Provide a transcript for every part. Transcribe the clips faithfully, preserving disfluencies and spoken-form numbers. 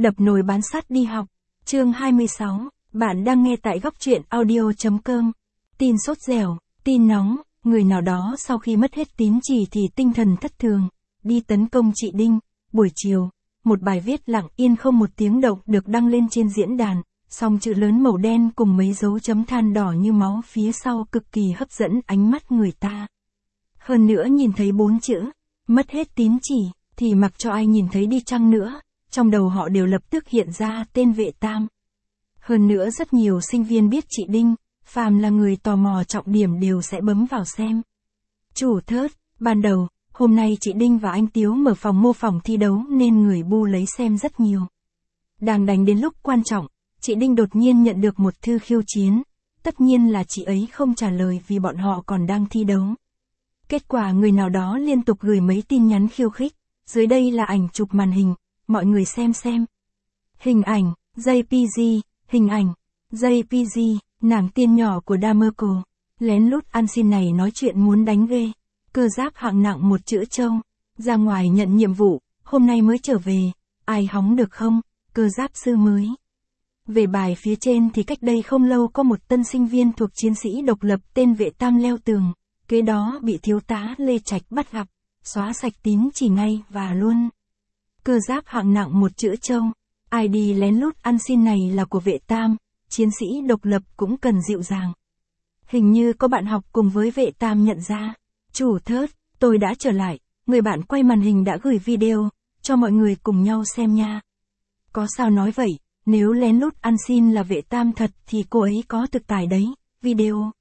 Đập nồi bán sắt đi học. Chương hai mươi sáu, bạn đang nghe tại góc truyện audio chấm com. Tin sốt dẻo, tin nóng, người nào đó sau khi mất hết tín chỉ thì tinh thần thất thường, đi tấn công chị Đinh. Buổi chiều, một bài viết lặng yên không một tiếng động được đăng lên trên diễn đàn, song chữ lớn màu đen cùng mấy dấu chấm than đỏ như máu phía sau cực kỳ hấp dẫn ánh mắt người ta. Hơn nữa nhìn thấy bốn chữ, mất hết tín chỉ, thì mặc cho ai nhìn thấy đi chăng nữa, trong đầu họ đều lập tức hiện ra tên Vệ Tam. Hơn nữa rất nhiều sinh viên biết chị Đinh, phàm là người tò mò trọng điểm đều sẽ bấm vào xem. Chủ thớt, ban đầu, hôm nay chị Đinh và anh Tiếu mở phòng mô phỏng thi đấu nên người bu lấy xem rất nhiều. Đang đánh đến lúc quan trọng, chị Đinh đột nhiên nhận được một thư khiêu chiến. Tất nhiên là chị ấy không trả lời vì bọn họ còn đang thi đấu. Kết quả người nào đó liên tục gửi mấy tin nhắn khiêu khích. Dưới đây là ảnh chụp màn hình, mọi người xem xem. Hình ảnh, jê pê giê, hình ảnh, jê pê giê, nàng tiên nhỏ của Damerco. Lén lút ăn xin này nói chuyện muốn đánh ghê. Cơ giáp hạng nặng một chữ trâu. Ra ngoài nhận nhiệm vụ, hôm nay mới trở về. Ai hóng được không? Cơ giáp sư mới. Về bài phía trên thì cách đây không lâu có một tân sinh viên thuộc chiến sĩ độc lập tên Vệ Tam leo tường. Kế đó bị thiếu tá Lê Trạch bắt gặp. Xóa sạch tín chỉ ngay và luôn. Cơ giáp hạng nặng một chữ trâu. i đê lén lút ăn xin này là của Vệ Tam, chiến sĩ độc lập cũng cần dịu dàng. Hình như có bạn học cùng với Vệ Tam nhận ra. Chủ thớt, tôi đã trở lại, người bạn quay màn hình đã gửi video, cho mọi người cùng nhau xem nha. Có sao nói vậy, nếu lén lút ăn xin là Vệ Tam thật thì cô ấy có thực tài đấy, video.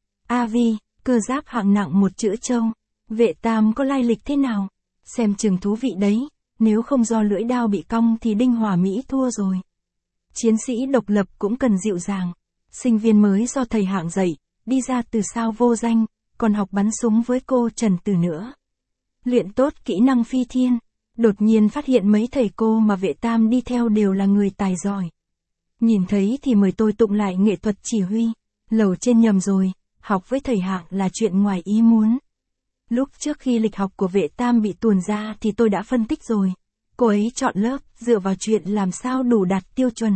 a vê, cơ giáp hạng nặng một chữ trâu. Vệ Tam có lai lịch thế nào? Xem chừng thú vị đấy, nếu không do lưỡi đao bị cong thì Đinh Hòa Mỹ thua rồi. Chiến sĩ độc lập cũng cần dịu dàng. Sinh viên mới do thầy hạng dạy, đi ra từ sao vô danh, còn học bắn súng với cô Trần Từ nữa. Luyện tốt kỹ năng phi thiên, đột nhiên phát hiện mấy thầy cô mà Vệ Tam đi theo đều là người tài giỏi. Nhìn thấy thì mời tôi tụng lại nghệ thuật chỉ huy, lầu trên nhầm rồi, học với thầy hạng là chuyện ngoài ý muốn. Lúc trước khi lịch học của Vệ Tam bị tuồn ra thì tôi đã phân tích rồi. Cô ấy chọn lớp dựa vào chuyện làm sao đủ đạt tiêu chuẩn.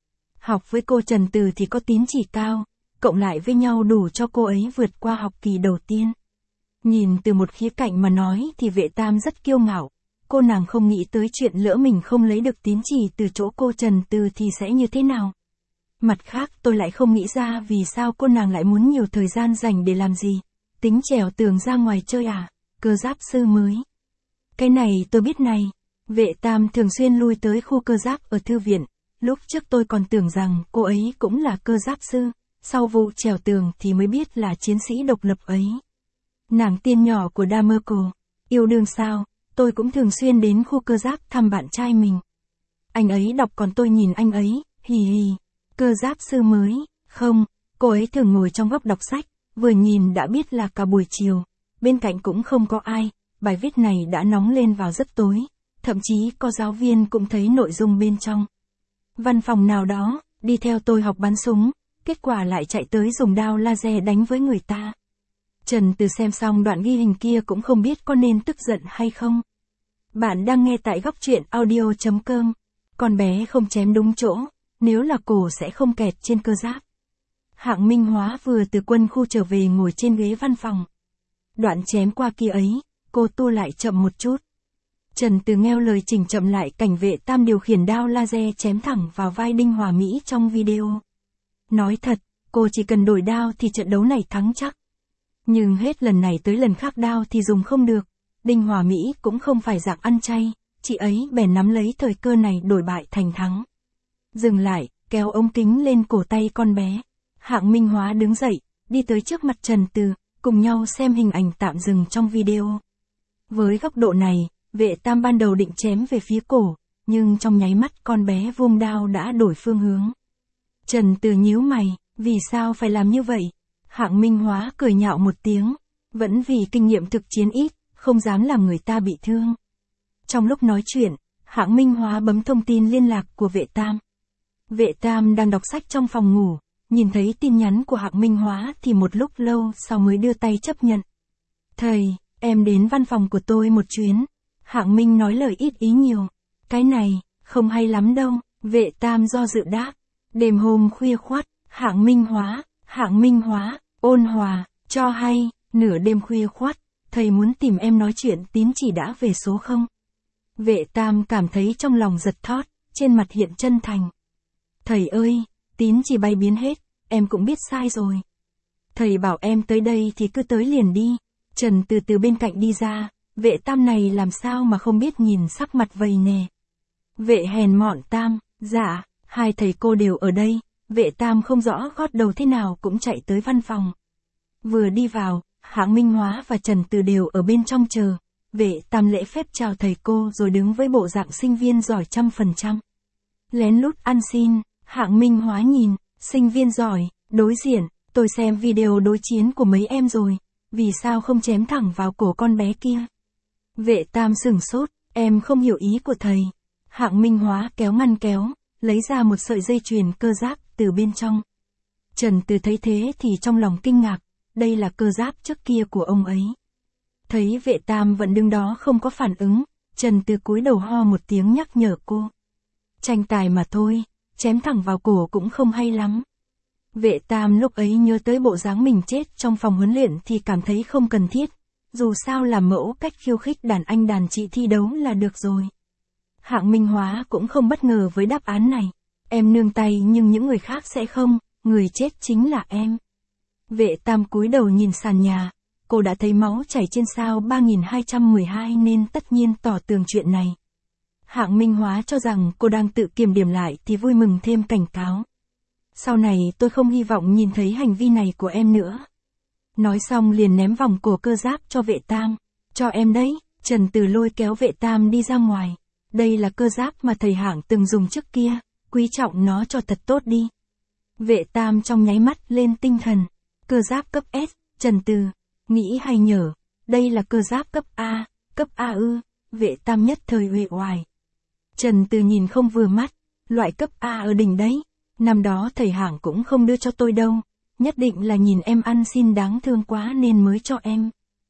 Học với cô Trần Từ thì có tín chỉ cao, cộng lại với nhau đủ cho cô ấy vượt qua học kỳ đầu tiên. Nhìn từ một khía cạnh mà nói thì Vệ Tam rất kiêu ngạo. Cô nàng không nghĩ tới chuyện lỡ mình không lấy được tín chỉ từ chỗ cô Trần Từ thì sẽ như thế nào. Mặt khác tôi lại không nghĩ ra vì sao cô nàng lại muốn nhiều thời gian dành để làm gì. Tính trèo tường ra ngoài chơi à, cơ giáp sư mới. Cái này tôi biết này, Vệ Tam thường xuyên lui tới khu cơ giáp ở thư viện, lúc trước tôi còn tưởng rằng cô ấy cũng là cơ giáp sư, sau vụ trèo tường thì mới biết là chiến sĩ độc lập ấy. Nàng tiên nhỏ của Damerco, yêu đương sao, tôi cũng thường xuyên đến khu cơ giáp thăm bạn trai mình. Anh ấy đọc còn tôi nhìn anh ấy, hì hì, cơ giáp sư mới, không, cô ấy thường ngồi trong góc đọc sách. Vừa nhìn đã biết là cả buổi chiều, bên cạnh cũng không có ai, bài viết này đã nóng lên vào rất tối, thậm chí có giáo viên cũng thấy nội dung bên trong. Văn phòng nào đó, đi theo tôi học bắn súng, kết quả lại chạy tới dùng đao laser đánh với người ta. Trần Từ xem xong đoạn ghi hình kia cũng không biết có nên tức giận hay không. Bạn đang nghe tại góc truyện audio chấm com, con bé không chém đúng chỗ, nếu là cổ sẽ không kẹt trên cơ giáp. Hạng Minh Hóa vừa từ quân khu trở về ngồi trên ghế văn phòng. Đoạn chém qua kia ấy, cô tua lại chậm một chút. Trần Từ nghe lời chỉnh chậm lại cảnh Vệ Tam điều khiển đao laser chém thẳng vào vai Đinh Hòa Mỹ trong video. Nói thật, cô chỉ cần đổi đao thì trận đấu này thắng chắc. Nhưng hết lần này tới lần khác đao thì dùng không được. Đinh Hòa Mỹ cũng không phải dạng ăn chay, chị ấy bèn nắm lấy thời cơ này đổi bại thành thắng. Dừng lại, kéo ống kính lên cổ tay con bé. Hạng Minh Hóa đứng dậy, đi tới trước mặt Trần Từ, cùng nhau xem hình ảnh tạm dừng trong video. Với góc độ này, Vệ Tam ban đầu định chém về phía cổ, nhưng trong nháy mắt con bé vung đao đã đổi phương hướng. Trần Từ nhíu mày, vì sao phải làm như vậy? Hạng Minh Hóa cười nhạo một tiếng, vẫn vì kinh nghiệm thực chiến ít, không dám làm người ta bị thương. Trong lúc nói chuyện, Hạng Minh Hóa bấm thông tin liên lạc của Vệ Tam. Vệ Tam đang đọc sách trong phòng ngủ. Nhìn thấy tin nhắn của Hạng Minh Hóa thì một lúc lâu sau mới đưa tay chấp nhận. Thầy, em đến văn phòng của tôi một chuyến. Hạng Minh nói lời ít ý nhiều. Cái này, Không hay lắm đâu, vệ tam do dự đáp. Đêm hôm khuya khoắt, hạng minh hóa, hạng minh hóa, ôn hòa, cho hay, nửa đêm khuya khoắt, thầy muốn tìm em nói chuyện tín chỉ đã về số không? Vệ tam cảm thấy trong lòng giật thót, trên mặt hiện chân thành. Thầy ơi, tín chỉ bay biến hết, em cũng biết sai rồi. Thầy bảo em tới đây thì cứ tới liền đi. Trần từ từ bên cạnh đi ra, vệ tam này làm sao mà không biết nhìn sắc mặt vầy nè. Vệ hèn mọn tam, dạ, hai thầy cô đều ở đây, vệ tam không rõ gót đầu thế nào cũng chạy tới văn phòng. Vừa đi vào, hạng minh hóa và Trần từ đều ở bên trong chờ. Vệ tam lễ phép chào thầy cô rồi đứng với bộ dạng sinh viên giỏi trăm phần trăm. Lén lút ăn xin, hạng minh hóa nhìn, sinh viên giỏi, đối diện, tôi xem video đối chiến của mấy em rồi, vì sao không chém thẳng vào cổ con bé kia? Vệ tam sửng sốt, em không hiểu ý của thầy. Hạng minh hóa kéo ngăn kéo, lấy ra một sợi dây chuyền cơ giáp từ bên trong. Trần từ thấy thế thì trong lòng kinh ngạc, đây là cơ giáp trước kia của ông ấy. Thấy vệ tam vẫn đứng đó không có phản ứng, Trần từ cúi đầu ho một tiếng nhắc nhở cô. Tranh tài mà thôi, chém thẳng vào cổ cũng không hay lắm. Vệ tam lúc ấy nhớ tới bộ dáng mình chết trong phòng huấn luyện thì cảm thấy không cần thiết, dù sao làm mẫu cách khiêu khích đàn anh đàn chị thi đấu là được rồi. Hạng minh hóa cũng không bất ngờ với đáp án này, em nương tay nhưng những người khác sẽ không, người chết chính là em. Vệ tam cúi đầu nhìn sàn nhà, cô đã thấy máu chảy trên sao ba nghìn hai trăm mười hai nên tất nhiên tỏ tường chuyện này. Hạng minh hóa cho rằng cô đang tự kiềm điểm lại thì vui mừng thêm cảnh cáo. Sau này tôi không hy vọng nhìn thấy hành vi này của em nữa. Nói xong liền ném vòng cổ cơ giáp cho vệ tam. Cho em đấy, Trần từ lôi kéo vệ tam đi ra ngoài. Đây là cơ giáp mà thầy Hạng từng dùng trước kia, quý trọng nó cho thật tốt đi. Vệ tam trong nháy mắt lên tinh thần. Cơ giáp cấp S, Trần từ, nghĩ hay nhở, đây là cơ giáp cấp A, cấp A ư, vệ tam nhất thời uể oải. Trần từ nhìn không vừa mắt, loại cấp A ở đỉnh đấy, năm đó thầy Hạng cũng không đưa cho tôi đâu, nhất định là nhìn em ăn xin đáng thương quá nên mới cho em.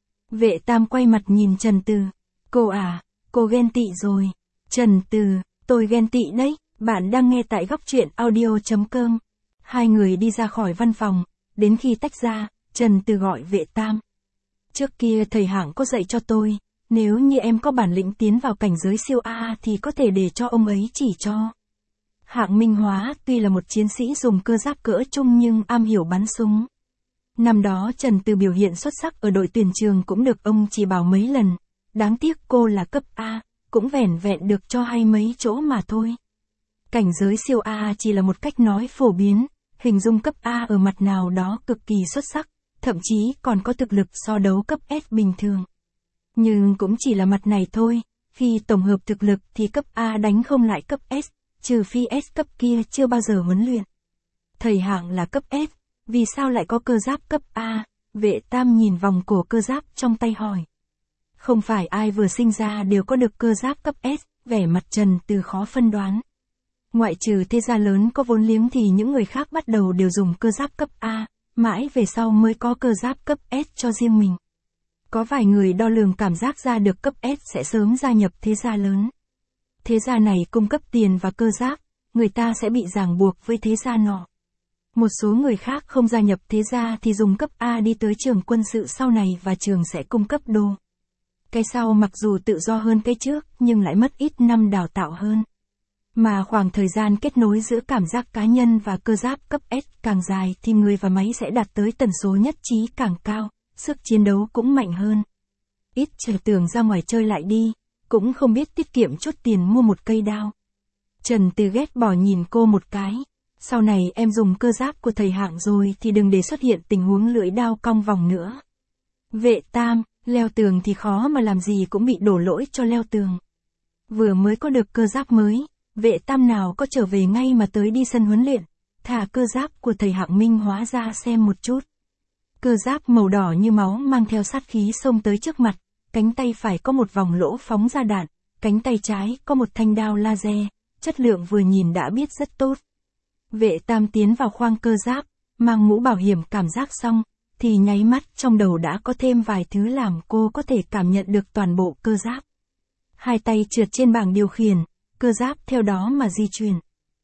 Vệ tam quay mặt nhìn Trần từ, cô à, cô ghen tị rồi. Trần từ, tôi ghen tị đấy, bạn đang nghe tại góc truyện audio chấm com. Hai người đi ra khỏi văn phòng, đến khi tách ra, Trần từ gọi vệ tam. Trước kia thầy Hạng có dạy cho tôi, nếu như em có bản lĩnh tiến vào cảnh giới siêu A thì có thể để cho ông ấy chỉ cho. Hạng minh hóa tuy là một chiến sĩ dùng cơ giáp cỡ trung nhưng am hiểu bắn súng. Năm đó Trần từ biểu hiện xuất sắc ở đội tuyển trường cũng được ông chỉ bảo mấy lần, đáng tiếc cô là cấp A, cũng vẻn vẹn được cho hay mấy chỗ mà thôi. Cảnh giới siêu A chỉ là một cách nói phổ biến, hình dung cấp A ở mặt nào đó cực kỳ xuất sắc, thậm chí còn có thực lực so đấu cấp S bình thường. Nhưng cũng chỉ là mặt này thôi, khi tổng hợp thực lực thì cấp A đánh không lại cấp S, trừ phi S cấp kia chưa bao giờ huấn luyện. Thầy Hạng là cấp S, vì sao lại có cơ giáp cấp A? Vệ tam nhìn vòng cổ cơ giáp trong tay hỏi. Không phải ai vừa sinh ra đều có được cơ giáp cấp S, vẻ mặt Trần từ khó phân đoán. Ngoại trừ thế gia lớn có vốn liếng thì những người khác bắt đầu đều dùng cơ giáp cấp A, mãi về sau mới có cơ giáp cấp S cho riêng mình. Có vài người đo lường cảm giác ra được cấp S sẽ sớm gia nhập thế gia lớn. Thế gia này cung cấp tiền và cơ giáp, người ta sẽ bị ràng buộc với thế gia nọ. Một số người khác không gia nhập thế gia thì dùng cấp A đi tới trường quân sự sau này và trường sẽ cung cấp đô. Cái sau mặc dù tự do hơn cái trước nhưng lại mất ít năm đào tạo hơn. Mà khoảng thời gian kết nối giữa cảm giác cá nhân và cơ giáp cấp S càng dài thì người và máy sẽ đạt tới tần số nhất trí càng cao, sức chiến đấu cũng mạnh hơn. Ít chờ tưởng ra ngoài chơi lại đi, cũng không biết tiết kiệm chút tiền mua một cây đao. Trần từ ghét bỏ nhìn cô một cái. Sau này em dùng cơ giáp của thầy Hạng rồi thì đừng để xuất hiện tình huống lưỡi đao cong vòng nữa. Vệ tam, leo tường thì khó mà làm gì cũng bị đổ lỗi cho leo tường. Vừa mới có được cơ giáp mới, vệ tam nào có trở về ngay mà tới đi sân huấn luyện, thả cơ giáp của thầy Hạng minh hóa ra xem một chút. Cơ giáp màu đỏ như máu mang theo sát khí xông tới trước mặt, cánh tay phải có một vòng lỗ phóng ra đạn, cánh tay trái có một thanh đao laser, chất lượng vừa nhìn đã biết rất tốt. Vệ tam tiến vào khoang cơ giáp, mang mũ bảo hiểm cảm giác xong, thì nháy mắt trong đầu đã có thêm vài thứ làm cô có thể cảm nhận được toàn bộ cơ giáp. Hai tay trượt trên bảng điều khiển, cơ giáp theo đó mà di chuyển.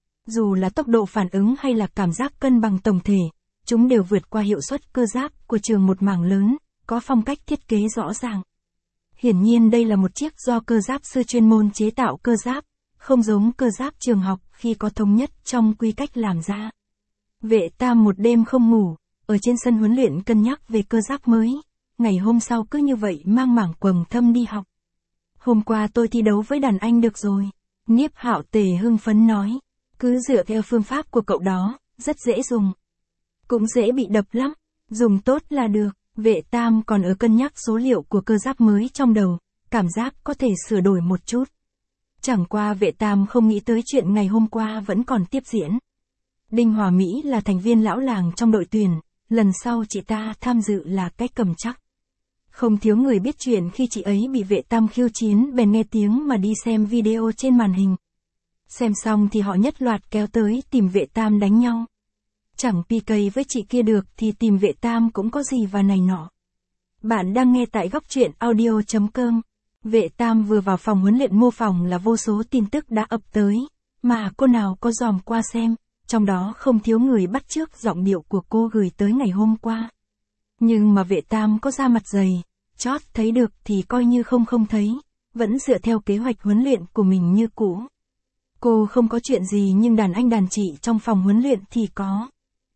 Dù là tốc độ phản ứng hay là cảm giác cân bằng tổng thể, chúng đều vượt qua hiệu suất cơ giáp của trường một mảng lớn, có phong cách thiết kế rõ ràng. Hiển nhiên đây là một chiếc do cơ giáp sư chuyên môn chế tạo cơ giáp, không giống cơ giáp trường học khi có thống nhất trong quy cách làm ra. Vệ Tam một đêm không ngủ, ở trên sân huấn luyện cân nhắc về cơ giáp mới, ngày hôm sau cứ như vậy mang mảng quầng thâm đi học. Hôm qua tôi thi đấu với đàn anh được rồi, Niếp Hạo Tề hưng phấn nói, cứ dựa theo phương pháp của cậu đó, rất dễ dùng. Cũng dễ bị đập lắm, dùng tốt là được. Vệ Tam còn ở cân nhắc số liệu của cơ giáp mới trong đầu, cảm giác có thể sửa đổi một chút. Chẳng qua Vệ Tam không nghĩ tới chuyện ngày hôm qua vẫn còn tiếp diễn. Đinh Hòa Mỹ là thành viên lão làng trong đội tuyển, lần sau chị ta tham dự là cách cầm chắc. Không thiếu người biết chuyện khi chị ấy bị Vệ Tam khiêu chiến bèn nghe tiếng mà đi xem video trên màn hình. Xem xong thì họ nhất loạt kéo tới tìm Vệ Tam đánh nhau. Chẳng pê ca với chị kia được thì tìm Vệ Tam cũng có gì và này nọ. Bạn đang nghe tại góc truyện audio chấm com. Vệ Tam vừa vào phòng huấn luyện mô phỏng là vô số tin tức đã ập tới, mà cô nào có dòm qua xem, trong đó không thiếu người bắt chước giọng điệu của cô gửi tới ngày hôm qua. Nhưng mà Vệ Tam có da mặt dày, chót thấy được thì coi như không không thấy, vẫn dựa theo kế hoạch huấn luyện của mình như cũ. Cô không có chuyện gì nhưng đàn anh đàn chị trong phòng huấn luyện thì có.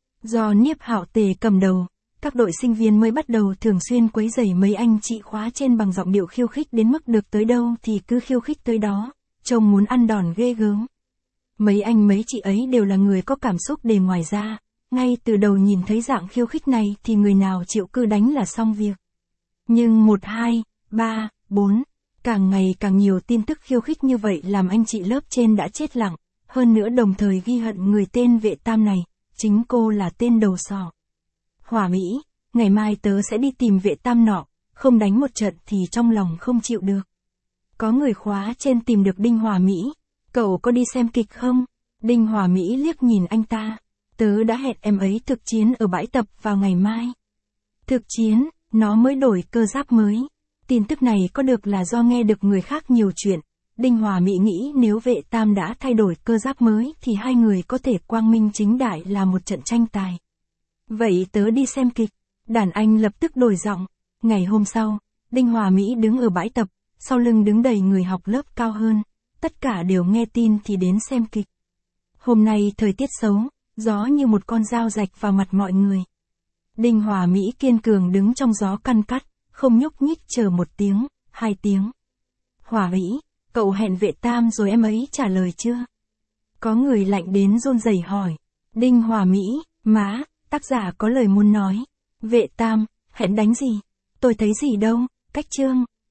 Do Niếp Hạo Tề cầm đầu, các đội sinh viên mới bắt đầu thường xuyên quấy rầy mấy anh chị khóa trên bằng giọng điệu khiêu khích đến mức được tới đâu thì cứ khiêu khích tới đó, trông muốn ăn đòn ghê gớm. Mấy anh mấy chị ấy đều là người có cảm xúc để ngoài ra, ngay từ đầu nhìn thấy dạng khiêu khích này thì người nào chịu cứ đánh là xong việc. Nhưng một hai, ba, bốn, càng ngày càng nhiều tin tức khiêu khích như vậy làm anh chị lớp trên đã chết lặng, hơn nữa đồng thời ghi hận người tên Vệ Tam này, chính cô là tên đầu sỏ. Hòa Mỹ, ngày mai tớ sẽ đi tìm Vệ Tam nọ, không đánh một trận thì trong lòng không chịu được. Có người khóa trên tìm được Đinh Hòa Mỹ, cậu có đi xem kịch không? Đinh Hòa Mỹ liếc nhìn anh ta, tớ đã hẹn em ấy thực chiến ở bãi tập vào ngày mai. Thực chiến, nó mới đổi cơ giáp mới. Tin tức này có được là do nghe được người khác nhiều chuyện. Đinh Hòa Mỹ nghĩ nếu Vệ Tam đã thay đổi cơ giáp mới thì hai người có thể quang minh chính đại làm một trận tranh tài. Vậy tớ đi xem kịch. Đàn anh lập tức đổi giọng. Ngày hôm sau, Đinh Hòa Mỹ đứng ở bãi tập, sau lưng đứng đầy người học lớp cao hơn. Tất cả đều nghe tin thì đến xem kịch. Hôm nay thời tiết xấu, gió như một con dao rạch vào mặt mọi người. Đinh Hòa Mỹ kiên cường đứng trong gió căn cắt, không nhúc nhích chờ một tiếng, hai tiếng. Hòa Mỹ, cậu hẹn Vệ Tam rồi em ấy trả lời chưa? Có người lạnh đến run rẩy hỏi. Đinh Hòa Mỹ, má, tác giả có lời muốn nói. Vệ Tam, hẹn đánh gì? Tôi thấy gì đâu, cách chương,